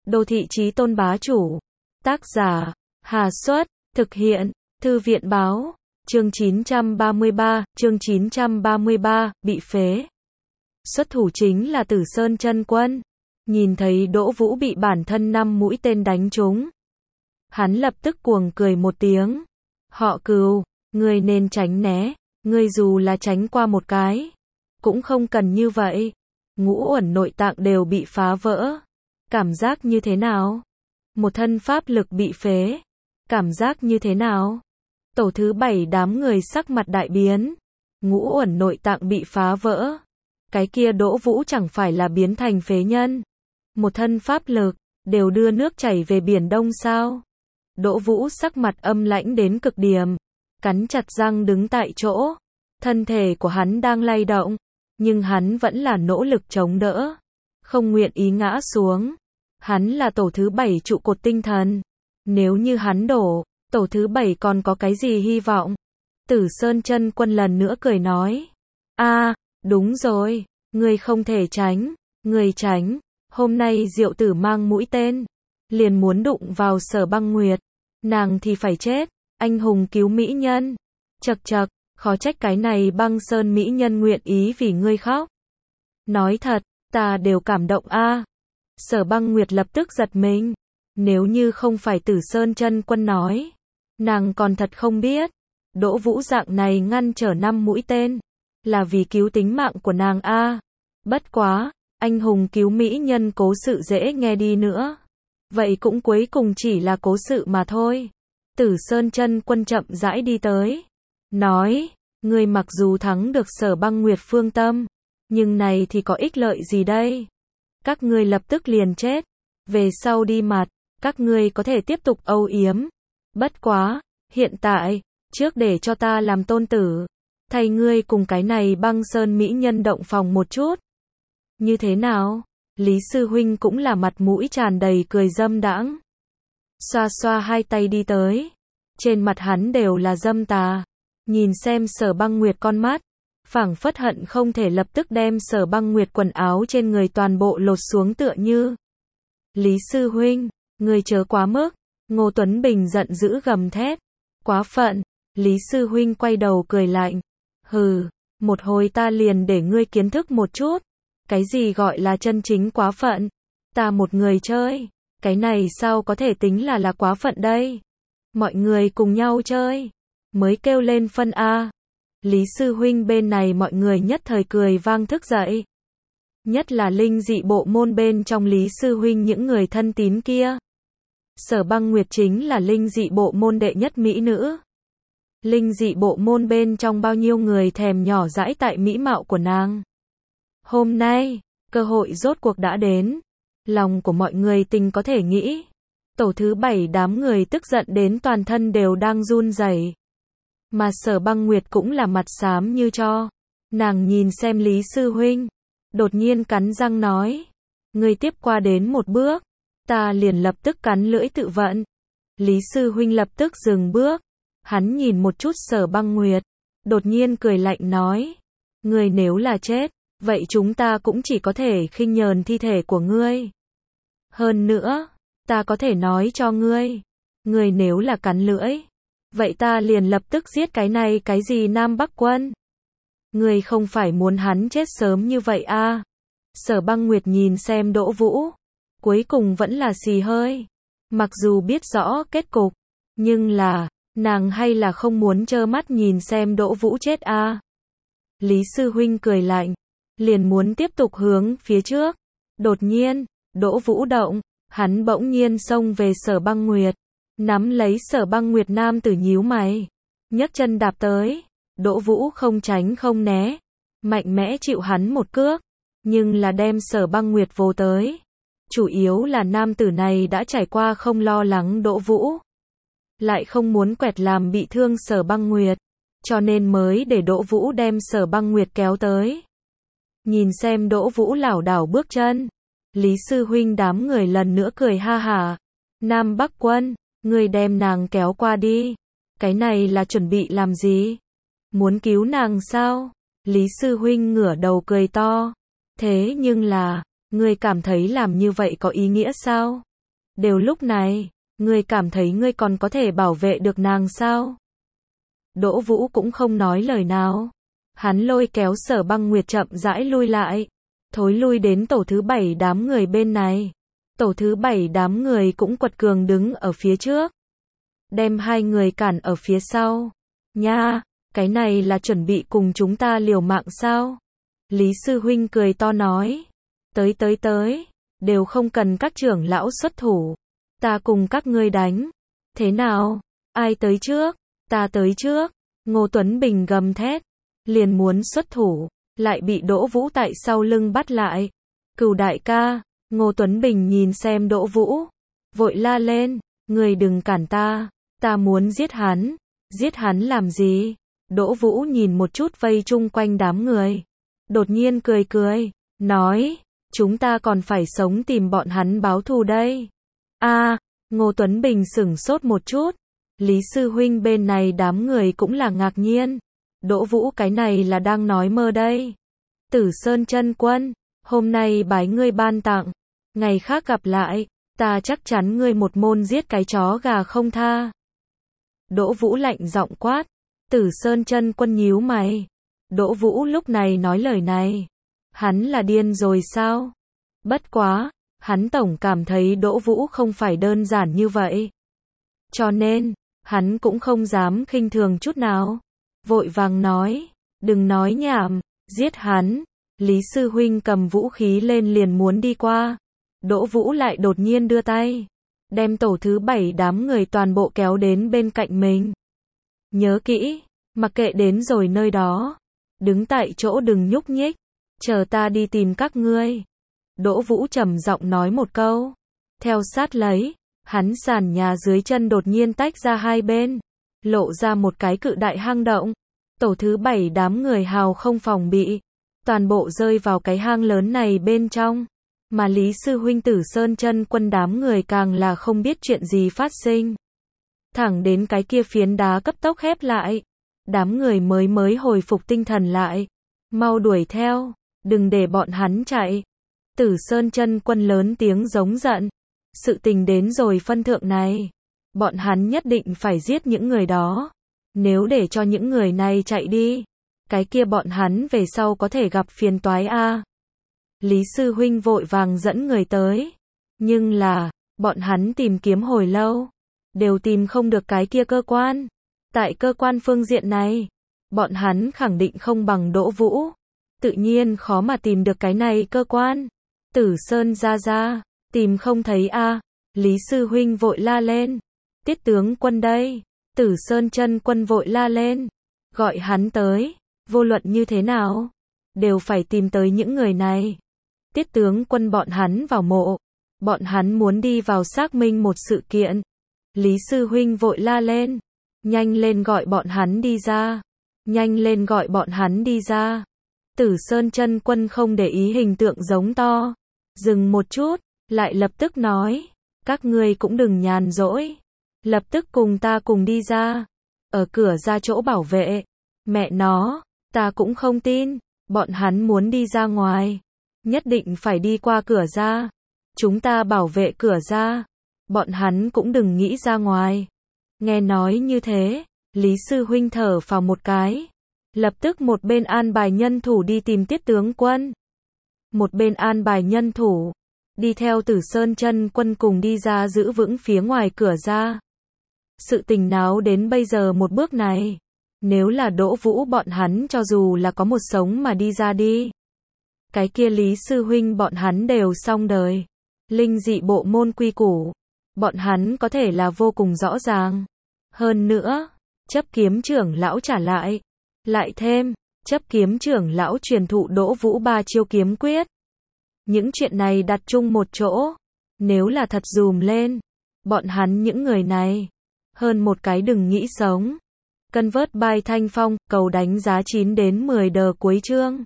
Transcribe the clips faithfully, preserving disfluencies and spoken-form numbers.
Đô thị chí tôn bá chủ. Tác giả, Hà Xuất, thực hiện, Thư viện báo, chương chín trăm ba mươi ba, chương chín trăm ba mươi ba, bị phế. Xuất thủ chính là Tử Sơn Chân Quân. Nhìn thấy Đỗ Vũ bị bản thân năm mũi tên đánh trúng. Hắn lập tức cuồng cười một tiếng. Họ Cừu, ngươi nên tránh né, ngươi dù là tránh qua một cái, cũng không cần như vậy. Ngũ uẩn nội tạng đều bị phá vỡ. Cảm giác như thế nào? Một thân pháp lực bị phế. Cảm giác như thế nào? Tổ thứ bảy đám người sắc mặt đại biến. Ngũ uẩn nội tạng bị phá vỡ. Cái kia Đỗ Vũ chẳng phải là biến thành phế nhân. Một thân pháp lực, đều đưa nước chảy về Biển Đông sao? Đỗ Vũ sắc mặt âm lãnh đến cực điểm. Cắn chặt răng đứng tại chỗ. Thân thể của hắn đang lay động. Nhưng hắn vẫn là nỗ lực chống đỡ. Không nguyện ý ngã xuống. Hắn là tổ thứ bảy trụ cột tinh thần. Nếu như hắn đổ, tổ thứ bảy còn có cái gì hy vọng? Tử Sơn Chân Quân lần nữa cười nói. A, đúng rồi, ngươi không thể tránh. Ngươi tránh, hôm nay Diệu Tử mang mũi tên. Liền muốn đụng vào Sở Băng Nguyệt. Nàng thì phải chết. Anh hùng cứu mỹ nhân. Chậc chậc, khó trách cái này Băng Sơn mỹ nhân nguyện ý vì ngươi khóc. Nói thật, ta đều cảm động a. Sở Băng Nguyệt lập tức giật mình. Nếu như không phải Tử Sơn Chân Quân nói, nàng còn thật không biết. Đỗ Vũ dạng này ngăn trở năm mũi tên, là vì cứu tính mạng của nàng a. Bất quá, anh hùng cứu mỹ nhân cố sự dễ nghe đi nữa. Vậy cũng cuối cùng chỉ là cố sự mà thôi. Tử Sơn Chân Quân chậm rãi đi tới. Nói, ngươi mặc dù thắng được Sở Băng Nguyệt phương tâm, nhưng này thì có ích lợi gì đây? Các ngươi lập tức liền chết. Về sau đi mặt, các ngươi có thể tiếp tục âu yếm. Bất quá, hiện tại, trước để cho ta làm tôn tử. Thay ngươi cùng cái này Băng Sơn mỹ nhân động phòng một chút. Như thế nào? Lý sư huynh cũng là mặt mũi tràn đầy cười dâm đãng. Xoa xoa hai tay đi tới. Trên mặt hắn đều là dâm tà. Nhìn xem Sở Băng Nguyệt con mắt. Phảng phất hận không thể lập tức đem Sở Băng Nguyệt quần áo trên người toàn bộ lột xuống tựa như. Lý sư huynh, ngươi chớ quá mức. Ngô Tuấn Bình giận dữ gầm thét. Quá phận. Lý sư huynh quay đầu cười lạnh. Hừ, một hồi ta liền để ngươi kiến thức một chút. Cái gì gọi là chân chính quá phận? Ta một người chơi. Cái này sao có thể tính là là quá phận đây? Mọi người cùng nhau chơi. Mới kêu lên phân A. Lý sư huynh bên này mọi người nhất thời cười vang thức dậy. Nhất là linh dị bộ môn bên trong Lý sư huynh những người thân tín kia. Sở Băng Nguyệt chính là linh dị bộ môn đệ nhất mỹ nữ. Linh dị bộ môn bên trong bao nhiêu người thèm nhỏ dãi tại mỹ mạo của nàng. Hôm nay, cơ hội rốt cuộc đã đến. Lòng của mọi người tình có thể nghĩ. Tổ thứ bảy đám người tức giận đến toàn thân đều đang run rẩy. Mà Sở Băng Nguyệt cũng là mặt xám như cho. Nàng nhìn xem Lý sư huynh. Đột nhiên cắn răng nói. Ngươi tiếp qua đến một bước. Ta liền lập tức cắn lưỡi tự vận. Lý sư huynh lập tức dừng bước. Hắn nhìn một chút Sở Băng Nguyệt. Đột nhiên cười lạnh nói. Ngươi nếu là chết, vậy chúng ta cũng chỉ có thể khinh nhờn thi thể của ngươi. Hơn nữa, ta có thể nói cho ngươi. Ngươi nếu là cắn lưỡi, vậy ta liền lập tức giết cái này cái gì Nam Bắc Quân. Ngươi không phải muốn hắn chết sớm như vậy à? Sở Băng Nguyệt nhìn xem Đỗ Vũ. Cuối cùng vẫn là xì hơi. Mặc dù biết rõ kết cục, nhưng là, nàng hay là không muốn trơ mắt nhìn xem Đỗ Vũ chết à? Lý sư huynh cười lạnh. Liền muốn tiếp tục hướng phía trước. Đột nhiên, Đỗ Vũ động. Hắn bỗng nhiên xông về Sở Băng Nguyệt. Nắm lấy Sở Băng Nguyệt nam tử nhíu mày. Nhấc chân đạp tới. Đỗ Vũ không tránh không né. Mạnh mẽ chịu hắn một cước. Nhưng là đem Sở Băng Nguyệt vô tới. Chủ yếu là nam tử này đã trải qua không lo lắng Đỗ Vũ. Lại không muốn quẹt làm bị thương Sở Băng Nguyệt. Cho nên mới để Đỗ Vũ đem Sở Băng Nguyệt kéo tới. Nhìn xem Đỗ Vũ lảo đảo bước chân. Lý sư huynh đám người lần nữa cười ha hả. Nam Bắc Quân, ngươi đem nàng kéo qua đi. Cái này là chuẩn bị làm gì? Muốn cứu nàng sao? Lý sư huynh ngửa đầu cười to. Thế nhưng là, ngươi cảm thấy làm như vậy có ý nghĩa sao? Đều lúc này, ngươi cảm thấy ngươi còn có thể bảo vệ được nàng sao? Đỗ Vũ cũng không nói lời nào. Hắn lôi kéo Sở Băng Nguyệt chậm rãi lui lại. Thối lui đến tổ thứ bảy đám người bên này. Tổ thứ bảy đám người cũng quật cường đứng ở phía trước. Đem hai người cản ở phía sau. Nha, cái này là chuẩn bị cùng chúng ta liều mạng sao? Lý Sư Huynh cười to nói. Tới tới tới, đều không cần các trưởng lão xuất thủ. Ta cùng các ngươi đánh. Thế nào? Ai tới trước? Ta tới trước. Ngô Tuấn Bình gầm thét. Liền muốn xuất thủ. Lại bị Đỗ Vũ tại sau lưng bắt lại. Cửu đại ca. Ngô Tuấn Bình nhìn xem Đỗ Vũ. Vội la lên. Người đừng cản ta. Ta muốn giết hắn. Giết hắn làm gì? Đỗ Vũ nhìn một chút vây chung quanh đám người. Đột nhiên cười cười. Nói. Chúng ta còn phải sống tìm bọn hắn báo thù đây. A, à, Ngô Tuấn Bình sửng sốt một chút. Lý Sư Huynh bên này đám người cũng là ngạc nhiên. Đỗ Vũ cái này là đang nói mơ đây. Tử Sơn Chân Quân, hôm nay bái ngươi ban tặng. Ngày khác gặp lại, ta chắc chắn ngươi một môn giết cái chó gà không tha. Đỗ Vũ lạnh giọng quát. Tử Sơn Chân Quân nhíu mày. Đỗ Vũ lúc này nói lời này. Hắn là điên rồi sao? Bất quá, hắn tổng cảm thấy Đỗ Vũ không phải đơn giản như vậy. Cho nên, hắn cũng không dám khinh thường chút nào. Vội vàng nói, đừng nói nhảm, giết hắn. Lý Sư Huynh cầm vũ khí lên liền muốn đi qua. Đỗ Vũ lại đột nhiên đưa tay. Đem tổ thứ bảy đám người toàn bộ kéo đến bên cạnh mình. Nhớ kỹ, mặc kệ đến rồi nơi đó. Đứng tại chỗ đừng nhúc nhích. Chờ ta đi tìm các ngươi. Đỗ Vũ trầm giọng nói một câu. Theo sát lấy, hắn sàn nhà dưới chân đột nhiên tách ra hai bên. Lộ ra một cái cự đại hang động. Tổ thứ bảy đám người hào không phòng bị. Toàn bộ rơi vào cái hang lớn này bên trong. Mà Lý Sư Huynh Tử Sơn Chân Quân đám người càng là không biết chuyện gì phát sinh. Thẳng đến cái kia phiến đá cấp tốc khép lại. Đám người mới mới hồi phục tinh thần lại. Mau đuổi theo, đừng để bọn hắn chạy. Tử Sơn Chân Quân lớn tiếng giống giận. Sự tình đến rồi phân thượng này. Bọn hắn nhất định phải giết những người đó. Nếu để cho những người này chạy đi, cái kia bọn hắn về sau có thể gặp phiền toái a. Lý Sư Huynh vội vàng dẫn người tới. Nhưng là, bọn hắn tìm kiếm hồi lâu. Đều tìm không được cái kia cơ quan. Tại cơ quan phương diện này, bọn hắn khẳng định không bằng Đỗ Vũ. Tự nhiên khó mà tìm được cái này cơ quan. Tử Sơn ra ra, tìm không thấy a. Lý Sư Huynh vội la lên. Tiết tướng quân đây. Tử Sơn Chân Quân vội la lên. Gọi hắn tới. Vô luận như thế nào, đều phải tìm tới những người này. Tiết tướng quân bọn hắn vào mộ. Bọn hắn muốn đi vào xác minh một sự kiện. Lý Sư Huynh vội la lên. Nhanh lên gọi bọn hắn đi ra. Nhanh lên gọi bọn hắn đi ra. Tử Sơn Chân Quân không để ý hình tượng giống to. Dừng một chút, lại lập tức nói. Các ngươi cũng đừng nhàn rỗi. Lập tức cùng ta cùng đi ra. Ở cửa ra chỗ bảo vệ. Mẹ nó, ta cũng không tin. Bọn hắn muốn đi ra ngoài. Nhất định phải đi qua cửa ra. Chúng ta bảo vệ cửa ra. Bọn hắn cũng đừng nghĩ ra ngoài. Nghe nói như thế, Lý Sư Huynh thở phào một cái. Lập tức một bên an bài nhân thủ đi tìm Tiết tướng quân. Một bên an bài nhân thủ. Đi theo Tử Sơn Chân Quân cùng đi ra giữ vững phía ngoài cửa ra. Sự tình náo đến bây giờ một bước này. Nếu là Đỗ Vũ bọn hắn cho dù là có một sống mà đi ra đi. Cái kia Lý Sư Huynh bọn hắn đều xong đời. Linh dị bộ môn quy củ. Bọn hắn có thể là vô cùng rõ ràng. Hơn nữa, chấp kiếm trưởng lão trả lại. Lại thêm, chấp kiếm trưởng lão truyền thụ Đỗ Vũ ba chiêu kiếm quyết. Những chuyện này đặt chung một chỗ. Nếu là thật dùm lên. Bọn hắn những người này. Hơn một cái đừng nghĩ sống. Convert by Thanh Phong, cầu đánh giá chín đến mười đờ cuối chương.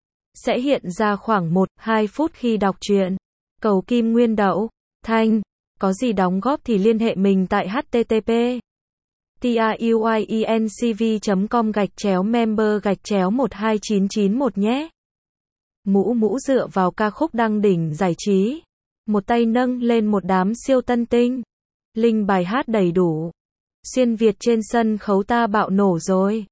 Sẽ hiện ra khoảng một đến hai phút khi đọc truyện. Cầu Kim Nguyên Đậu, Thanh. Có gì đóng góp thì liên hệ mình tại http truyencv chấm com gạch chéo member gạch chéo một hai chín chín một nhé. Mũ mũ dựa vào ca khúc đăng đỉnh giải trí. một tay nâng lên một đám siêu tân tinh. Linh bài hát đầy đủ. Xuyên Việt trên sân khấu ta bạo nổ rồi.